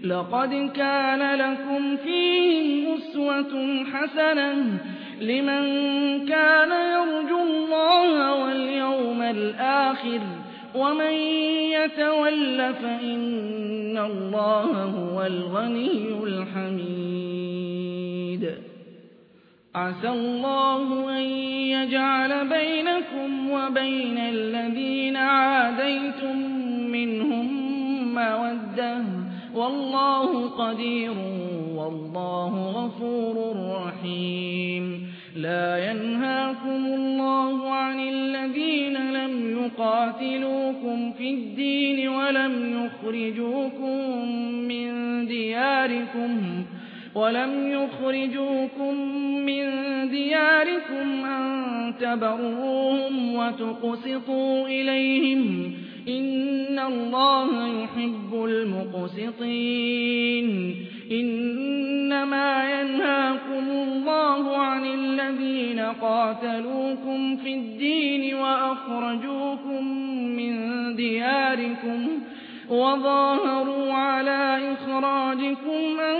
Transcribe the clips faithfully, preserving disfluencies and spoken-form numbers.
لقد كان لكم فيهم أسوة حسنة لمن كان يرجو الله واليوم الآخر ومن يتول فإن الله هو الغني الحميد عسى الله أن يجعل بينكم وبين الذين عاديتم منهم مودة والله قدير والله غفور رحيم لا ينهاكم الله عن الذين لم يقاتلوكم في الدين ولم يخرجوكم من دياركم ولم يخرجوكم من دياركم أن تبروهم وتقسطوا إليهم إن الله يحب المقسطين إنما ينهاكم الله عن الذين قاتلوكم في الدين وأخرجوكم من دياركم وظاهروا على إخراجكم أن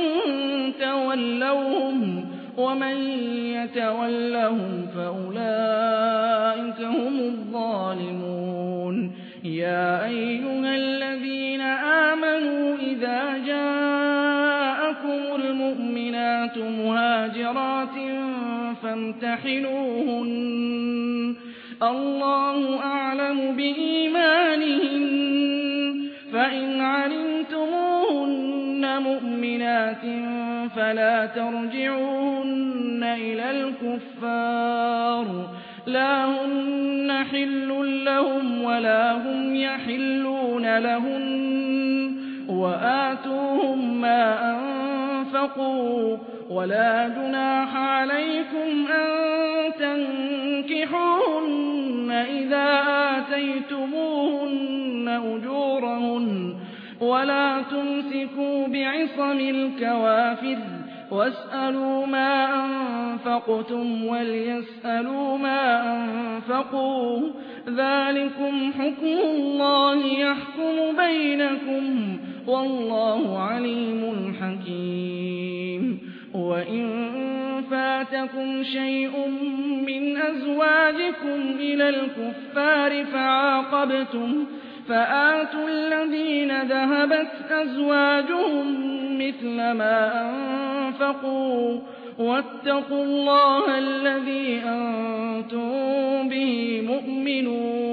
تولوهم ومن يتولهم فأولئك هم الظالمون يا أيها الذين آمنوا إذا جاءكم المؤمنات مهاجرات فامتحنوهن الله أعلم بإيمانهن فإن علمتموهن مؤمنات فلا ترجعوهن إلى الكفار لا هن حل لهم ولا هم يحلون لهن وآتوهم ما أنفقوا ولا جناح عليكم أن تنكحوهن إذا آتيتموهن أجورهن ولا تمسكوا بعصم الكوافر واسألوا ما أنفقتم وليسألوا ما أنفقوا ذلكم حكم الله يحكم بينكم والله عليم حكيم وإن فاتكم شيء من أزواجكم إلى الكفار فعاقبتم فآتوا الذين ذهبت أزواجهم مثل ما أنفقوا واتقوا الله الذي أنتم به مؤمنون